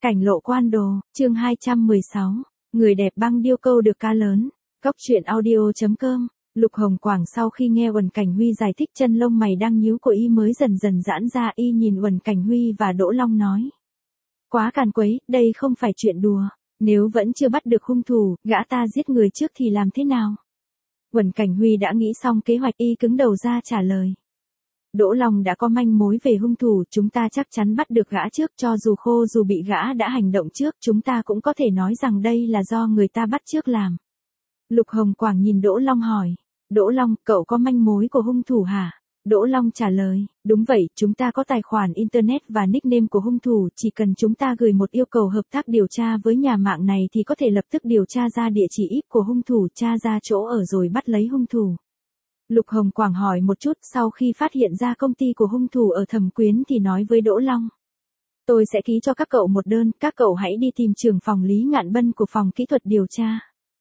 Cảnh lộ quan đồ, chương 216. Người đẹp băng điêu câu được cá lớn. Góc truyện audio.com. Lục Hồng Quảng sau khi nghe Uẩn Cảnh Huy giải thích chân lông mày đang nhíu của y mới dần dần giãn ra, y nhìn Uẩn Cảnh Huy và Đỗ Long nói. Quá càn quấy, đây không phải chuyện đùa. Nếu vẫn chưa bắt được hung thủ, gã ta giết người trước thì làm thế nào? Uẩn Cảnh Huy đã nghĩ xong kế hoạch, y cứng đầu ra trả lời. Đỗ Long đã có manh mối về hung thủ, chúng ta chắc chắn bắt được gã trước, cho dù khô dù bị gã đã hành động trước, chúng ta cũng có thể nói rằng đây là do người ta bắt trước làm. Lục Hồng Quảng nhìn Đỗ Long hỏi, Đỗ Long, cậu có manh mối của hung thủ hả? Đỗ Long trả lời, đúng vậy, chúng ta có tài khoản Internet và nickname của hung thủ, chỉ cần chúng ta gửi một yêu cầu hợp tác điều tra với nhà mạng này thì có thể lập tức điều tra ra địa chỉ IP của hung thủ, tra ra chỗ ở rồi bắt lấy hung thủ. Lục Hồng Quảng hỏi một chút, sau khi phát hiện ra công ty của hung thủ ở Thẩm Quyến thì nói với Đỗ Long. Tôi sẽ ký cho các cậu một đơn, các cậu hãy đi tìm trưởng phòng Lý Ngạn Bân của phòng kỹ thuật điều tra.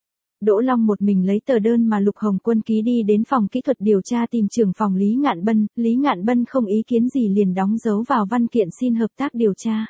Đỗ Long một mình lấy tờ đơn mà Lục Hồng Quân ký đi đến phòng kỹ thuật điều tra tìm trưởng phòng Lý Ngạn Bân không ý kiến gì liền đóng dấu vào văn kiện xin hợp tác điều tra.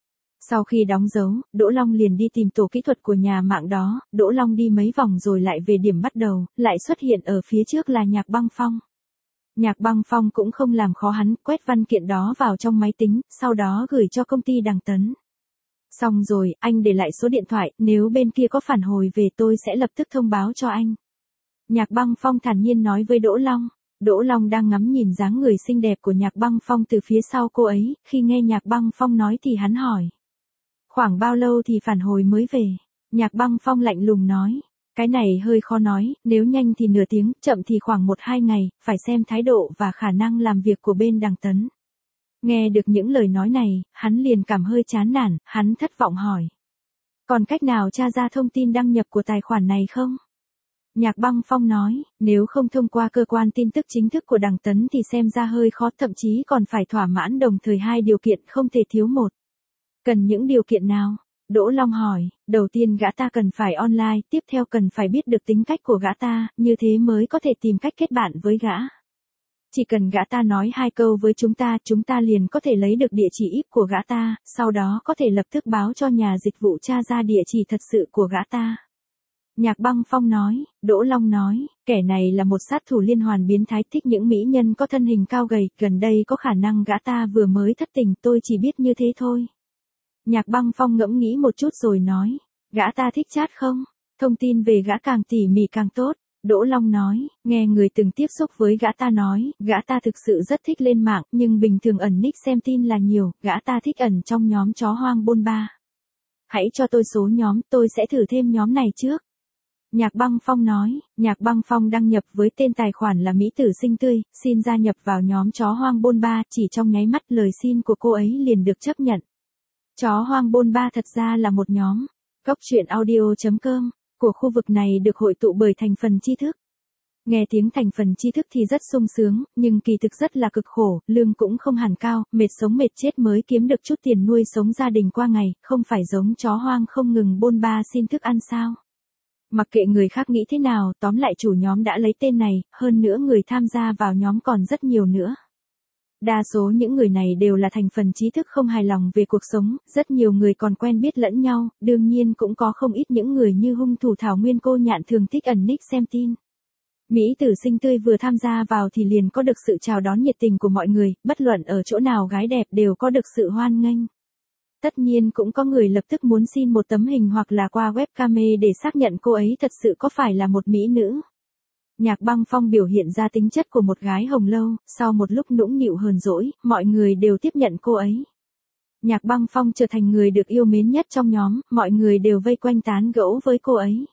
Sau khi đóng dấu, Đỗ Long liền đi tìm tổ kỹ thuật của nhà mạng đó, Đỗ Long đi mấy vòng rồi lại về điểm bắt đầu, lại xuất hiện ở phía trước là Nhạc Băng Phong. Nhạc Băng Phong cũng không làm khó hắn, quét văn kiện đó vào trong máy tính, sau đó gửi cho công ty Đằng Tấn. Xong rồi, anh để lại số điện thoại, nếu bên kia có phản hồi về tôi sẽ lập tức thông báo cho anh. Nhạc Băng Phong thản nhiên nói với Đỗ Long. Đỗ Long đang ngắm nhìn dáng người xinh đẹp của Nhạc Băng Phong từ phía sau cô ấy, khi nghe Nhạc Băng Phong nói thì hắn hỏi. Khoảng bao lâu thì phản hồi mới về? Nhạc Băng Phong lạnh lùng nói. Cái này hơi khó nói, nếu nhanh thì nửa tiếng, chậm thì khoảng 1-2 ngày, phải xem thái độ và khả năng làm việc của bên Đằng Tấn. Nghe được những lời nói này, hắn liền cảm hơi chán nản, hắn thất vọng hỏi. Còn cách nào tra ra thông tin đăng nhập của tài khoản này không? Nhạc Băng Phong nói, nếu không thông qua cơ quan tin tức chính thức của Đằng Tấn thì xem ra hơi khó, thậm chí còn phải thỏa mãn đồng thời 2 điều kiện không thể thiếu một. Cần những điều kiện nào? Đỗ Long hỏi, đầu tiên gã ta cần phải online, tiếp theo cần phải biết được tính cách của gã ta, như thế mới có thể tìm cách kết bạn với gã. Chỉ cần gã ta nói 2 câu với chúng ta liền có thể lấy được địa chỉ IP của gã ta, sau đó có thể lập tức báo cho nhà dịch vụ tra ra địa chỉ thật sự của gã ta. Nhạc Băng Phong nói, Đỗ Long nói, kẻ này là một sát thủ liên hoàn biến thái, thích những mỹ nhân có thân hình cao gầy, gần đây có khả năng gã ta vừa mới thất tình, tôi chỉ biết như thế thôi. Nhạc Băng Phong ngẫm nghĩ một chút rồi nói, gã ta thích chat không? Thông tin về gã càng tỉ mỉ càng tốt. Đỗ Long nói, nghe người từng tiếp xúc với gã ta nói, gã ta thực sự rất thích lên mạng, nhưng bình thường ẩn nick xem tin là nhiều, gã ta thích ẩn trong nhóm chó hoang bôn ba. Hãy cho tôi số nhóm, tôi sẽ thử thêm nhóm này trước. Nhạc Băng Phong nói, Nhạc Băng Phong đăng nhập với tên tài khoản là Mỹ Tử Xinh Tươi, xin gia nhập vào nhóm chó hoang bôn ba, chỉ trong nháy mắt lời xin của cô ấy liền được chấp nhận. Chó hoang bôn ba thật ra là một nhóm. Góc truyện audio.com của khu vực này được hội tụ bởi thành phần tri thức. Nghe tiếng thành phần tri thức thì rất sung sướng, nhưng kỳ thực rất là cực khổ, lương cũng không hẳn cao, mệt sống mệt chết mới kiếm được chút tiền nuôi sống gia đình qua ngày, không phải giống chó hoang không ngừng bôn ba xin thức ăn sao. Mặc kệ người khác nghĩ thế nào, tóm lại chủ nhóm đã lấy tên này, hơn nữa người tham gia vào nhóm còn rất nhiều nữa. Đa số những người này đều là thành phần trí thức không hài lòng về cuộc sống, rất nhiều người còn quen biết lẫn nhau, đương nhiên cũng có không ít những người như hung thủ Thảo Nguyên Cô Nhạn thường thích ẩn nick xem tin. Mỹ Tử Xinh Tươi vừa tham gia vào thì liền có được sự chào đón nhiệt tình của mọi người, bất luận ở chỗ nào gái đẹp đều có được sự hoan nghênh. Tất nhiên cũng có người lập tức muốn xin một tấm hình hoặc là qua webcam để xác nhận cô ấy thật sự có phải là một mỹ nữ. Nhạc Băng Phong biểu hiện ra tính chất của một gái hồng lâu, sau một lúc nũng nịu hờn dỗi, mọi người đều tiếp nhận cô ấy. Nhạc Băng Phong trở thành người được yêu mến nhất trong nhóm, mọi người đều vây quanh tán gẫu với cô ấy.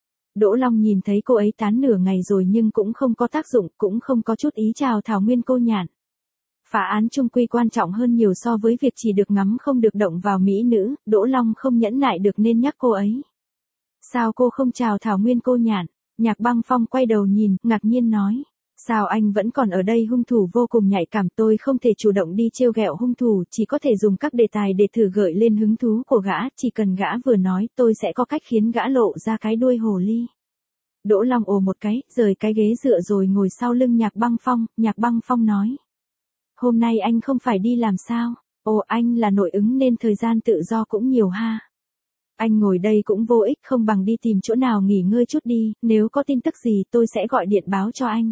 Đỗ Long nhìn thấy cô ấy tán nửa ngày rồi nhưng cũng không có tác dụng, cũng không có chút ý chào Thảo Nguyên Cô Nhạn. Phá án chung quy quan trọng hơn nhiều so với việc chỉ được ngắm không được động vào mỹ nữ, Đỗ Long không nhẫn nại được nên nhắc cô ấy. Sao cô không chào Thảo Nguyên Cô Nhạn? Nhạc Băng Phong quay đầu nhìn, ngạc nhiên nói. Sao anh vẫn còn ở đây, hung thủ vô cùng nhạy cảm, tôi không thể chủ động đi trêu ghẹo hung thủ, chỉ có thể dùng các đề tài để thử gợi lên hứng thú của gã, chỉ cần gã vừa nói tôi sẽ có cách khiến gã lộ ra cái đuôi hồ ly. Đỗ Long ồ một cái, rời cái ghế dựa rồi ngồi sau lưng Nhạc Băng Phong nói. Hôm nay anh không phải đi làm sao? Ồ, anh là nội ứng nên thời gian tự do cũng nhiều ha. Anh ngồi đây cũng vô ích, không bằng đi tìm chỗ nào nghỉ ngơi chút đi, nếu có tin tức gì tôi sẽ gọi điện báo cho anh.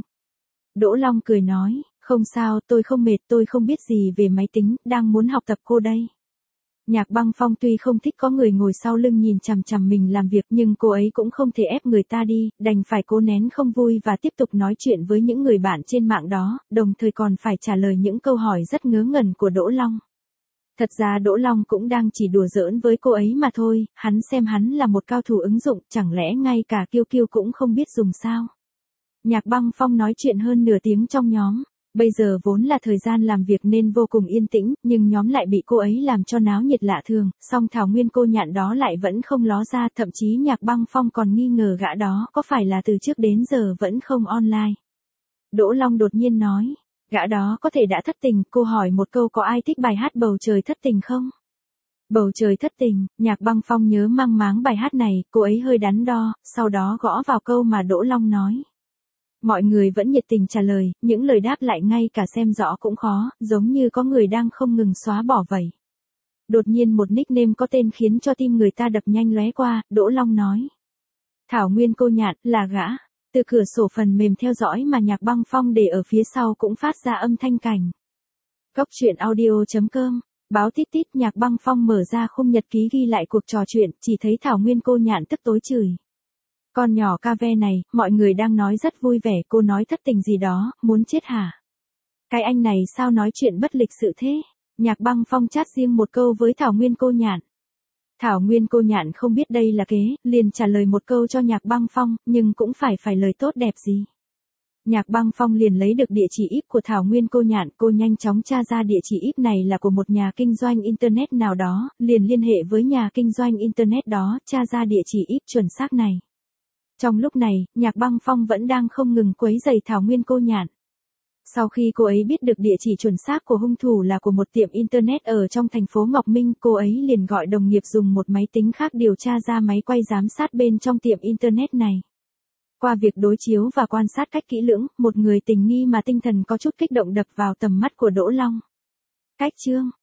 Đỗ Long cười nói, không sao, tôi không mệt, tôi không biết gì về máy tính, đang muốn học tập cô đây. Nhạc Băng Phong tuy không thích có người ngồi sau lưng nhìn chằm chằm mình làm việc, nhưng cô ấy cũng không thể ép người ta đi, đành phải cố nén không vui và tiếp tục nói chuyện với những người bạn trên mạng đó, đồng thời còn phải trả lời những câu hỏi rất ngớ ngẩn của Đỗ Long. Thật ra Đỗ Long cũng đang chỉ đùa giỡn với cô ấy mà thôi, hắn xem hắn là một cao thủ ứng dụng, chẳng lẽ ngay cả Kiêu Kiêu cũng không biết dùng sao. Nhạc Băng Phong nói chuyện hơn nửa tiếng trong nhóm. Bây giờ vốn là thời gian làm việc nên vô cùng yên tĩnh, nhưng nhóm lại bị cô ấy làm cho náo nhiệt lạ thường, song Thảo Nguyên cô nhạn đó lại vẫn không ló ra, thậm chí Nhạc Băng Phong còn nghi ngờ gã đó có phải là từ trước đến giờ vẫn không online. Đỗ Long đột nhiên nói, gã đó có thể đã thất tình, cô hỏi một câu có ai thích bài hát Bầu Trời Thất Tình không? Bầu Trời Thất Tình, Nhạc Băng Phong nhớ mang máng bài hát này, cô ấy hơi đắn đo, sau đó gõ vào câu mà Đỗ Long nói. Mọi người vẫn nhiệt tình trả lời, những lời đáp lại ngay cả xem rõ cũng khó, giống như có người đang không ngừng xóa bỏ vậy. Đột nhiên một nickname có tên khiến cho tim người ta đập nhanh lóe qua, Đỗ Long nói. Thảo Nguyên cô nhạn, là gã. Từ cửa sổ phần mềm theo dõi mà Nhạc Băng Phong để ở phía sau cũng phát ra âm thanh cảnh. Góc truyện audio.com, báo tít tít. Nhạc Băng Phong mở ra khung nhật ký ghi lại cuộc trò chuyện, chỉ thấy Thảo Nguyên cô nhạn tức tối chửi. Con nhỏ ca ve này, mọi người đang nói rất vui vẻ, cô nói thất tình gì đó, muốn chết hả? Cái anh này sao nói chuyện bất lịch sự thế? Nhạc Băng Phong chat riêng một câu với Thảo Nguyên cô nhạn. Thảo Nguyên cô nhạn không biết đây là kế, liền trả lời một câu cho Nhạc Băng Phong, nhưng cũng phải lời tốt đẹp gì. Nhạc Băng Phong liền lấy được địa chỉ IP của Thảo Nguyên cô nhạn, cô nhanh chóng tra ra địa chỉ IP này là của một nhà kinh doanh Internet nào đó, liền liên hệ với nhà kinh doanh Internet đó, tra ra địa chỉ IP chuẩn xác này. Trong lúc này, Nhạc Băng Phong vẫn đang không ngừng quấy rầy Thảo Nguyên cô nhạn. Sau khi cô ấy biết được địa chỉ chuẩn xác của hung thủ là của một tiệm Internet ở trong thành phố Ngọc Minh, cô ấy liền gọi đồng nghiệp dùng một máy tính khác điều tra ra máy quay giám sát bên trong tiệm Internet này. Qua việc đối chiếu và quan sát cách kỹ lưỡng, một người tình nghi mà tinh thần có chút kích động đập vào tầm mắt của Đỗ Long. Cách chương